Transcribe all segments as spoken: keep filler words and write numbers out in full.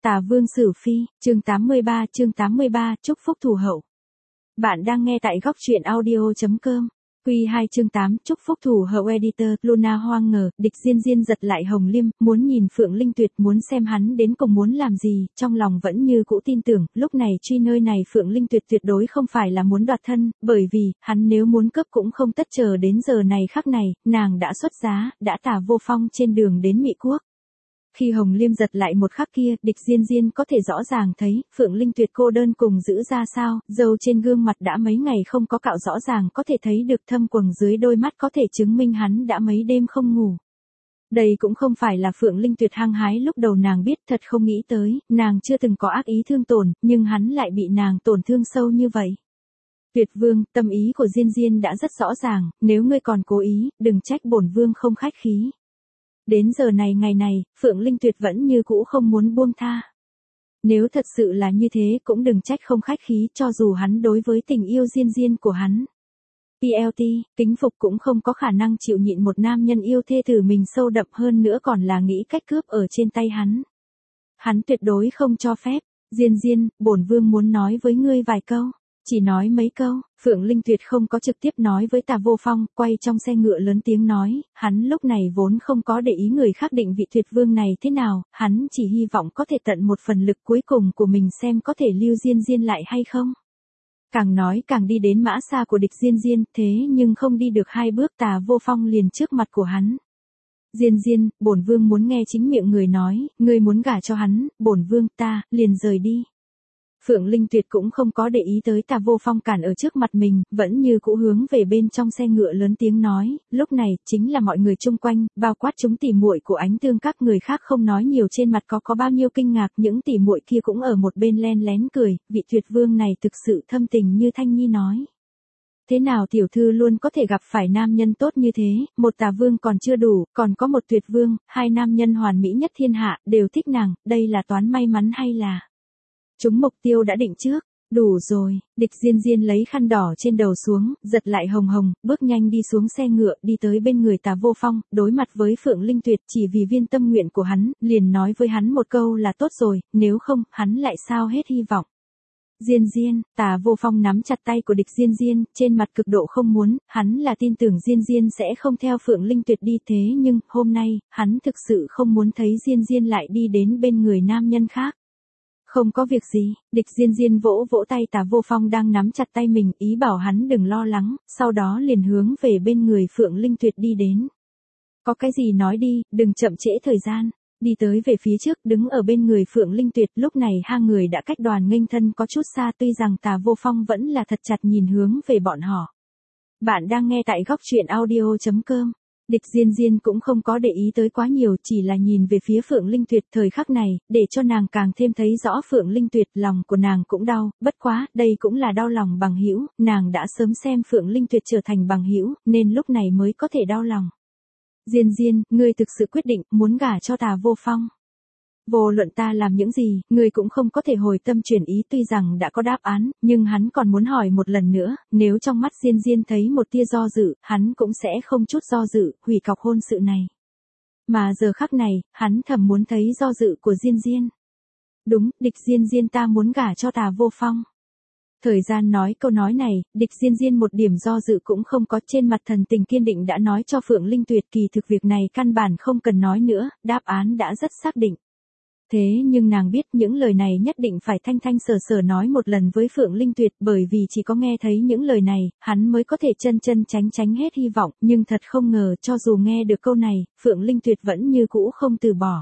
Tà Vương Sử Phi, chương tám mươi ba, chương tám mươi ba, chúc phúc thủ hậu. Bạn đang nghe tại góc truyện audio.com. Quy hai chương tám, chúc phúc thủ hậu. Editor, Luna hoang ngờ, Địch Diên Diên giật lại Hồng Liêm, muốn nhìn Phượng Linh Tuyệt, muốn xem hắn đến cùng muốn làm gì, trong lòng vẫn như cũ tin tưởng, lúc này truy nơi này Phượng Linh Tuyệt tuyệt đối không phải là muốn đoạt thân, bởi vì, hắn nếu muốn cướp cũng không tất chờ đến giờ này khắc này, nàng đã xuất giá, đã tả vô phong trên đường đến Mỹ Quốc. Khi Hồng Liêm giật lại một khắc kia, Địch Diên Diên có thể rõ ràng thấy, Phượng Linh Tuyệt cô đơn cùng giữ ra sao, dâu trên gương mặt đã mấy ngày không có cạo rõ ràng có thể thấy được thâm quầng dưới đôi mắt có thể chứng minh hắn đã mấy đêm không ngủ. Đây cũng không phải là Phượng Linh Tuyệt hăng hái lúc đầu nàng biết thật không nghĩ tới, nàng chưa từng có ác ý thương tổn, nhưng hắn lại bị nàng tổn thương sâu như vậy. Tuyệt Vương, tâm ý của Diên Diên đã rất rõ ràng, nếu ngươi còn cố ý, đừng trách bổn Vương không khách khí. Đến giờ này ngày này, Phượng Linh Tuyệt vẫn như cũ không muốn buông tha. Nếu thật sự là như thế cũng đừng trách không khách khí cho dù hắn đối với tình yêu Diên Diên của hắn. pê lờ tê, kính phục cũng không có khả năng chịu nhịn một nam nhân yêu thê tử mình sâu đậm hơn nữa còn là nghĩ cách cướp ở trên tay hắn. Hắn tuyệt đối không cho phép. Diên Diên, bổn Vương muốn nói với ngươi vài câu. Chỉ nói mấy câu, Phượng Linh Tuyệt không có trực tiếp nói với Tà Vô Phong, quay trong xe ngựa lớn tiếng nói, hắn lúc này vốn không có để ý người khác định vị Tuyệt Vương này thế nào, hắn chỉ hy vọng có thể tận một phần lực cuối cùng của mình xem có thể lưu Diên Diên lại hay không. Càng nói càng đi đến mã xa của Địch Diên Diên, thế nhưng không đi được hai bước Tà Vô Phong liền trước mặt của hắn. Diên Diên, bổn Vương muốn nghe chính miệng người nói, ngươi muốn gả cho hắn, bổn Vương ta, liền rời đi. Phượng Linh Tuyệt cũng không có để ý tới Tà Vô Phong cản ở trước mặt mình, vẫn như cũ hướng về bên trong xe ngựa lớn tiếng nói, lúc này, chính là mọi người chung quanh, bao quát chúng tỉ muội của Ánh Tương các người khác không nói nhiều trên mặt có có bao nhiêu kinh ngạc, những tỉ muội kia cũng ở một bên len lén cười, vị Tuyệt Vương này thực sự thâm tình như Thanh Nhi nói. Thế nào tiểu thư luôn có thể gặp phải nam nhân tốt như thế, một Tà Vương còn chưa đủ, còn có một Tuyệt Vương, hai nam nhân hoàn mỹ nhất thiên hạ, đều thích nàng, đây là toán may mắn hay là... Chúng mục tiêu đã định trước, đủ rồi, Địch Diên Diên lấy khăn đỏ trên đầu xuống, giật lại Hồng Hồng, bước nhanh đi xuống xe ngựa, đi tới bên người Tà Vô Phong, đối mặt với Phượng Linh Tuyệt chỉ vì viên tâm nguyện của hắn, liền nói với hắn một câu là tốt rồi, nếu không, hắn lại sao hết hy vọng. Diên Diên, Tà Vô Phong nắm chặt tay của Địch Diên Diên, trên mặt cực độ không muốn, hắn là tin tưởng Diên Diên sẽ không theo Phượng Linh Tuyệt đi thế nhưng, hôm nay, hắn thực sự không muốn thấy Diên Diên lại đi đến bên người nam nhân khác. Không có việc gì, Địch Diên Diên vỗ vỗ tay Tà Vô Phong đang nắm chặt tay mình, ý bảo hắn đừng lo lắng, sau đó liền hướng về bên người Phượng Linh Tuyệt đi đến. Có cái gì nói đi, đừng chậm trễ thời gian. Đi tới về phía trước, đứng ở bên người Phượng Linh Tuyệt, lúc này hai người đã cách đoàn nghênh thân có chút xa tuy rằng Tà Vô Phong vẫn là thật chặt nhìn hướng về bọn họ. Bạn đang nghe tại góc truyện audio.com. Địch Diên Diên cũng không có để ý tới quá nhiều, chỉ là nhìn về phía Phượng Linh Tuyệt thời khắc này, để cho nàng càng thêm thấy rõ Phượng Linh Tuyệt, lòng của nàng cũng đau, bất quá, đây cũng là đau lòng bằng hữu, nàng đã sớm xem Phượng Linh Tuyệt trở thành bằng hữu, nên lúc này mới có thể đau lòng. Diên Diên, ngươi thực sự quyết định, muốn gả cho Tà Vô Phong. Vô luận ta làm những gì, ngươi cũng không có thể hồi tâm chuyển ý tuy rằng đã có đáp án, nhưng hắn còn muốn hỏi một lần nữa, nếu trong mắt Diên Diên thấy một tia do dự, hắn cũng sẽ không chút do dự, hủy cọc hôn sự này. Mà giờ khắc này, hắn thầm muốn thấy do dự của Diên Diên. Đúng, Địch Diên Diên ta muốn gả cho Tà Vô Phong. Thời gian nói câu nói này, Địch Diên Diên một điểm do dự cũng không có trên mặt thần tình kiên định đã nói cho Phượng Linh Tuyệt kỳ thực việc này căn bản không cần nói nữa, đáp án đã rất xác định. Thế nhưng nàng biết những lời này nhất định phải thanh thanh sở sở nói một lần với Phượng Linh Tuyệt bởi vì chỉ có nghe thấy những lời này, hắn mới có thể chân chân tránh tránh hết hy vọng, nhưng thật không ngờ cho dù nghe được câu này, Phượng Linh Tuyệt vẫn như cũ không từ bỏ.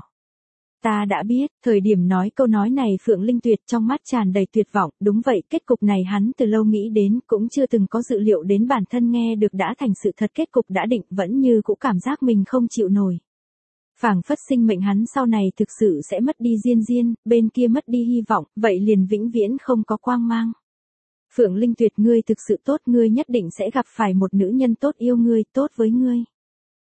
Ta đã biết, thời điểm nói câu nói này Phượng Linh Tuyệt trong mắt tràn đầy tuyệt vọng, đúng vậy, kết cục này hắn từ lâu nghĩ đến, cũng chưa từng có dự liệu đến bản thân nghe được đã thành sự thật kết cục đã định, vẫn như cũ cảm giác mình không chịu nổi. Phảng phất sinh mệnh hắn sau này thực sự sẽ mất đi Diên Diên, bên kia mất đi hy vọng, vậy liền vĩnh viễn không có quang mang. Phượng Linh Tuyệt ngươi thực sự tốt, ngươi nhất định sẽ gặp phải một nữ nhân tốt yêu ngươi, tốt với ngươi.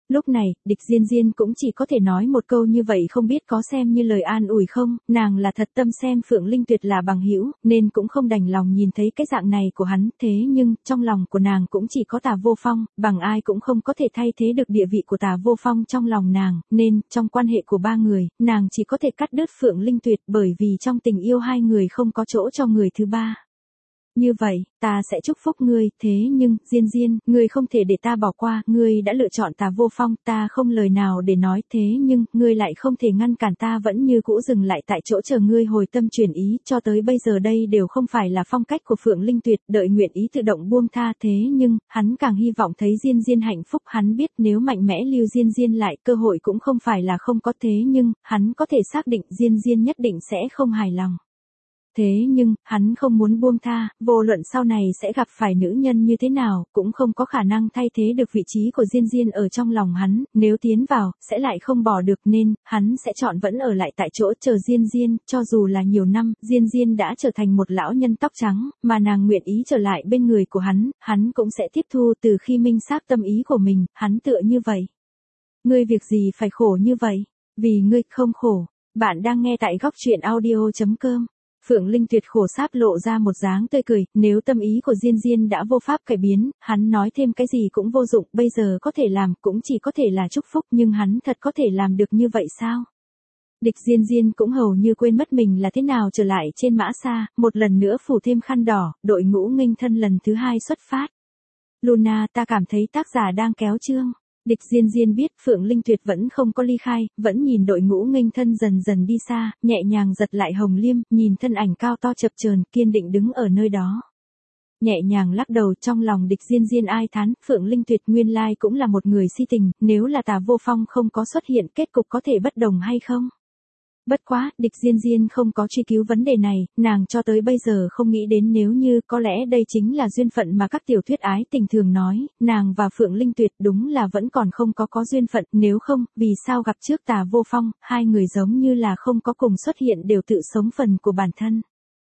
Lúc này, Địch Diên Diên cũng chỉ có thể nói một câu như vậy, không biết có xem như lời an ủi không, nàng là thật tâm xem Phượng Linh Tuyệt là bằng hữu, nên cũng không đành lòng nhìn thấy cái dạng này của hắn, thế nhưng, trong lòng của nàng cũng chỉ có Tà Vô Phong, bằng ai cũng không có thể thay thế được địa vị của Tà Vô Phong trong lòng nàng, nên, trong quan hệ của ba người, nàng chỉ có thể cắt đứt Phượng Linh Tuyệt bởi vì trong tình yêu hai người không có chỗ cho người thứ ba. Như vậy, ta sẽ chúc phúc ngươi, thế nhưng, Diên Diên, ngươi không thể để ta bỏ qua, ngươi đã lựa chọn Tà Vô Phong, ta không lời nào để nói, thế nhưng, ngươi lại không thể ngăn cản ta vẫn như cũ dừng lại tại chỗ chờ ngươi hồi tâm chuyển ý, cho tới bây giờ đây đều không phải là phong cách của Phượng Linh Tuyệt, đợi nguyện ý tự động buông tha, thế nhưng, hắn càng hy vọng thấy Diên Diên hạnh phúc, hắn biết nếu mạnh mẽ lưu Diên Diên lại, cơ hội cũng không phải là không có, thế nhưng, hắn có thể xác định Diên Diên nhất định sẽ không hài lòng. Thế nhưng, hắn không muốn buông tha, vô luận sau này sẽ gặp phải nữ nhân như thế nào, cũng không có khả năng thay thế được vị trí của Diên Diên ở trong lòng hắn, nếu tiến vào, sẽ lại không bỏ được nên, hắn sẽ chọn vẫn ở lại tại chỗ chờ Diên Diên, cho dù là nhiều năm, Diên Diên đã trở thành một lão nhân tóc trắng, mà nàng nguyện ý trở lại bên người của hắn, hắn cũng sẽ tiếp thu từ khi minh xác tâm ý của mình, hắn tựa như vậy. Ngươi việc gì phải khổ như vậy, vì ngươi không khổ, bạn đang nghe tại góc truyện audio chấm com. Phượng Linh Tuyệt khổ sáp lộ ra một dáng tươi cười, nếu tâm ý của Diên Diên đã vô pháp cải biến, hắn nói thêm cái gì cũng vô dụng, bây giờ có thể làm, cũng chỉ có thể là chúc phúc, nhưng hắn thật có thể làm được như vậy sao? Địch Diên Diên cũng hầu như quên mất mình là thế nào trở lại trên mã xa, một lần nữa phủ thêm khăn đỏ, đội ngũ nghênh thân lần thứ hai xuất phát. Luna, ta cảm thấy tác giả đang kéo chương. Địch Diên Diên biết Phượng Linh Tuyệt vẫn không có ly khai, vẫn nhìn đội ngũ nghênh thân dần dần đi xa, nhẹ nhàng giật lại hồng liêm, nhìn thân ảnh cao to chập chờn kiên định đứng ở nơi đó. Nhẹ nhàng lắc đầu, trong lòng Địch Diên Diên ai thán, Phượng Linh Tuyệt nguyên lai cũng là một người si tình, nếu là Tà Vô Phong không có xuất hiện kết cục có thể bất đồng hay không? Bất quá, Địch Diên Diên không có truy cứu vấn đề này, nàng cho tới bây giờ không nghĩ đến nếu như có lẽ đây chính là duyên phận mà các tiểu thuyết ái tình thường nói, nàng và Phượng Linh Tuyệt đúng là vẫn còn không có có duyên phận, nếu không, vì sao gặp trước Tà Vô Phong, hai người giống như là không có cùng xuất hiện đều tự sống phần của bản thân.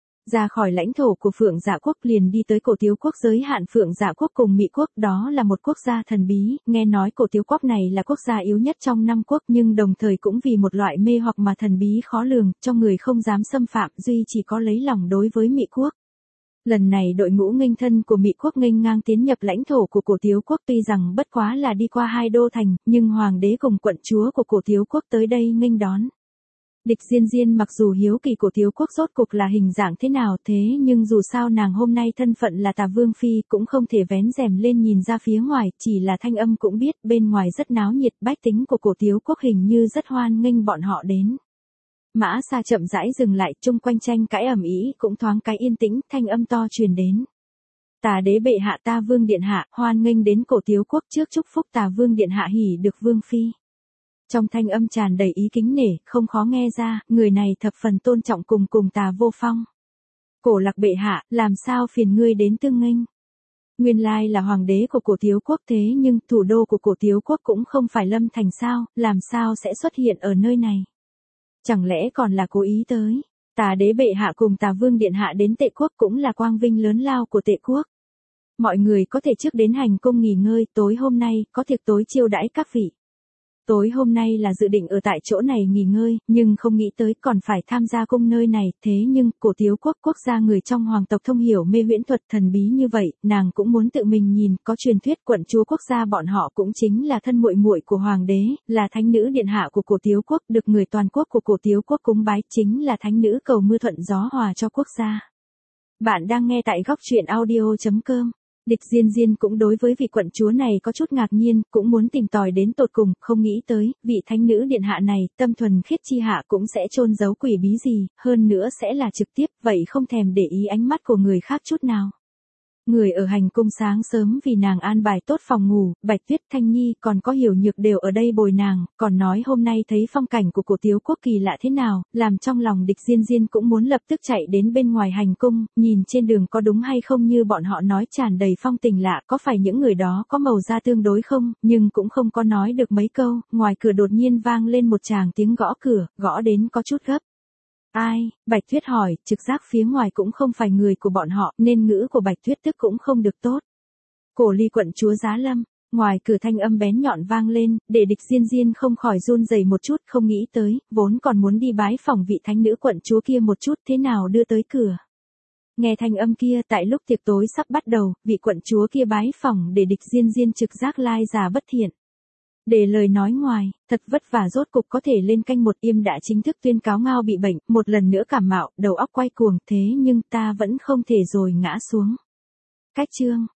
Ra khỏi lãnh thổ của Phượng Dạ Quốc liền đi tới Cổ Tiếu Quốc giới hạn Phượng Dạ Quốc cùng Mị Quốc, đó là một quốc gia thần bí, nghe nói Cổ Tiếu Quốc này là quốc gia yếu nhất trong năm quốc nhưng đồng thời cũng vì một loại mê hoặc mà thần bí khó lường, cho người không dám xâm phạm, duy chỉ có lấy lòng đối với Mị Quốc. Lần này đội ngũ nghênh thân của Mị Quốc nghênh ngang tiến nhập lãnh thổ của Cổ Tiếu Quốc tuy rằng bất quá là đi qua hai đô thành, nhưng hoàng đế cùng quận chúa của Cổ Tiếu Quốc tới đây nghênh đón. Địch Diên Diên mặc dù hiếu kỳ Cổ Tiếu Quốc rốt cục là hình dạng thế nào thế nhưng dù sao nàng hôm nay thân phận là Tà Vương Phi cũng không thể vén rèm lên nhìn ra phía ngoài, chỉ là thanh âm cũng biết bên ngoài rất náo nhiệt, bách tính của Cổ Tiếu Quốc hình như rất hoan nghênh bọn họ đến. Mã xa chậm rãi dừng lại, chung quanh tranh cãi ầm ĩ cũng thoáng cái yên tĩnh, thanh âm to truyền đến. Tà đế bệ hạ, Ta Vương điện hạ, hoan nghênh đến Cổ Tiếu Quốc, trước chúc phúc Tà Vương điện hạ hỉ được Vương Phi. Trong thanh âm tràn đầy ý kính nể, không khó nghe ra, người này thập phần tôn trọng cùng cùng Tà Vô Phong. Cổ Lạc bệ hạ, làm sao phiền ngươi đến tương nghênh. Nguyên lai là hoàng đế của Cổ Tiếu Quốc thế nhưng thủ đô của Cổ Tiếu Quốc cũng không phải Lâm Thành sao, làm sao sẽ xuất hiện ở nơi này. Chẳng lẽ còn là cố ý tới. Tà đế bệ hạ cùng Tà Vương điện hạ đến Tệ Quốc cũng là quang vinh lớn lao của Tệ Quốc. Mọi người có thể trước đến hành cung nghỉ ngơi, tối hôm nay có tiệc tối chiêu đãi các vị. Tối hôm nay là dự định ở tại chỗ này nghỉ ngơi, nhưng không nghĩ tới còn phải tham gia cung nơi này, thế nhưng, Cổ Tiếu Quốc quốc gia người trong hoàng tộc thông hiểu mê huyễn thuật thần bí như vậy, nàng cũng muốn tự mình nhìn, có truyền thuyết quận chúa quốc gia bọn họ cũng chính là thân muội muội của hoàng đế, là thánh nữ điện hạ của Cổ Tiếu Quốc, được người toàn quốc của Cổ Tiếu Quốc cúng bái, chính là thánh nữ cầu mưa thuận gió hòa cho quốc gia. Bạn đang nghe tại góc truyện audio chấm com. Địch Diên Diên cũng đối với vị quận chúa này có chút ngạc nhiên, cũng muốn tìm tòi đến tột cùng, không nghĩ tới, vị thánh nữ điện hạ này, tâm thuần khiết chi hạ cũng sẽ chôn giấu quỷ bí gì, hơn nữa sẽ là trực tiếp, vậy không thèm để ý ánh mắt của người khác chút nào. Người ở hành cung sáng sớm vì nàng an bài tốt phòng ngủ, Bạch Tuyết, Thanh Nhi còn có Hiểu Nhược đều ở đây bồi nàng, còn nói hôm nay thấy phong cảnh của Cổ Tiếu Quốc kỳ lạ thế nào, làm trong lòng Địch Diên Diên cũng muốn lập tức chạy đến bên ngoài hành cung, nhìn trên đường có đúng hay không như bọn họ nói tràn đầy phong tình lạ, có phải những người đó có màu da tương đối không, nhưng cũng không có nói được mấy câu, ngoài cửa đột nhiên vang lên một tràng tiếng gõ cửa, gõ đến có chút gấp. Ai, Bạch Tuyết hỏi, trực giác phía ngoài cũng không phải người của bọn họ, nên ngữ của Bạch Tuyết tức cũng không được tốt. Cổ Ly quận chúa Giá Lâm, Ngoài cửa thanh âm bén nhọn vang lên, để địch Diên Diên không khỏi run rẩy một chút, không nghĩ tới, vốn còn muốn đi bái phỏng vị thánh nữ quận chúa kia một chút thế nào đưa tới cửa. Nghe thanh âm kia tại lúc tiệc tối sắp bắt đầu, vị quận chúa kia bái phỏng để địch Diên Diên trực giác lai giả bất thiện. Để lời nói ngoài, thật vất vả rốt cục có thể lên canh một Yêm đã chính thức tuyên cáo Ngao bị bệnh, một lần nữa cảm mạo, đầu óc quay cuồng, thế nhưng ta vẫn không thể rồi ngã xuống. Cách chương